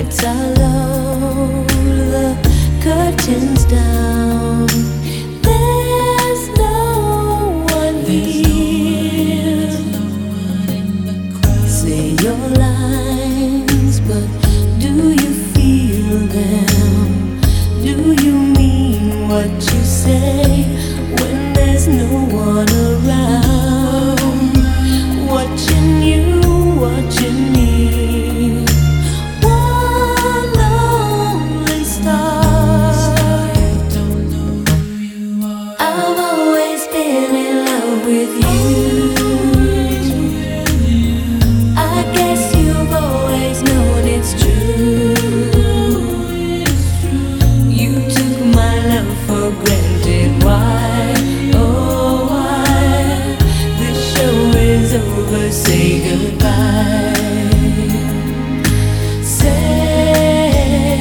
lights are low, the curtains down. There's no one here. Say your lines, but do you feel them? Do you mean what you say when there's no one around? Watching you, watching me. One lonely star. I've always been in love with you. I guess you've always known it's true. You took my love for granted. Why? Oh, why? This show is over. Say goodbye. Say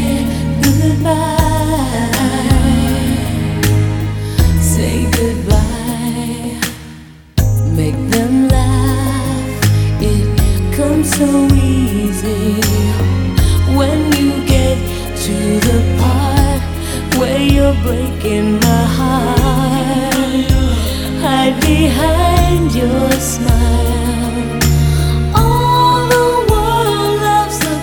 goodbye. Say goodbye. Make them laugh. It comes so easy when you get to the part where you're breaking my heart. Hide behind your smile. All the world loves a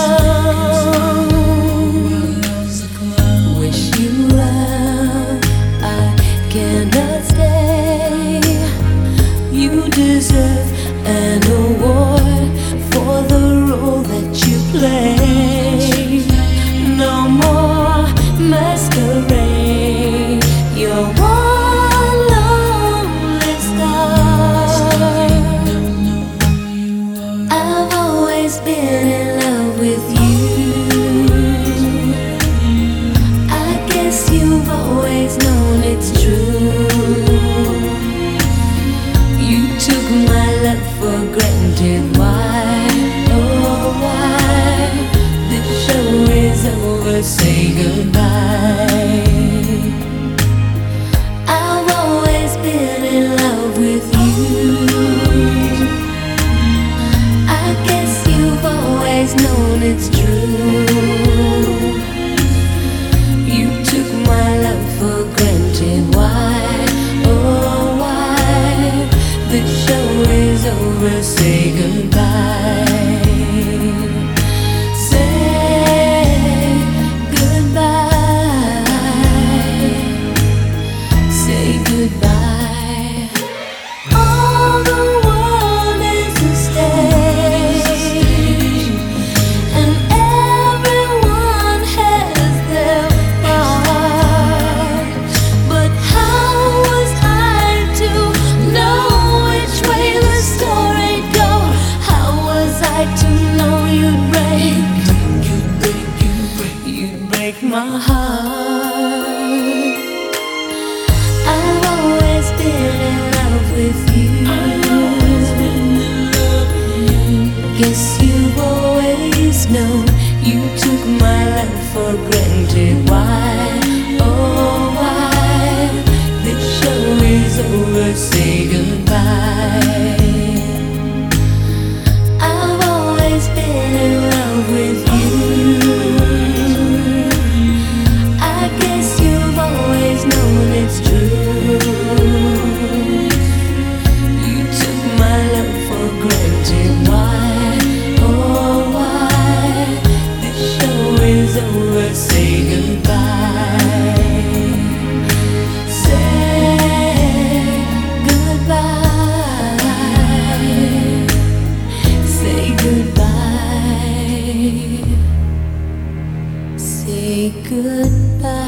clown. Wish you well, I cannot stay. You deserve an award for the role that you play. No more masquerade. You're one lonely star. I've always been in love with you. I guess you've always known it's true. You took my love for granted. Why? Oh, why? This show is over. Say goodbye. I've always been in love with you. I guess you've always known it's true. You took my love for granted. Why? Oh, why? The show is over. Say goodbye. Say goodbye. Say goodbye. All the world is a stage, and everyone has their part. But how was I to know which way the story'd go? How was I to know you'd break my heart? I've always been in love with you. Guess you've always known. You took my love for granted. Why? Oh, why? This show is over. Say goodbye. I've always been in love with you. I guess you've always known it's true. You took my love for granted. Why? Oh, why? This show is over. Say goodbye. Say goodbye. Say goodbye. Say goodbye.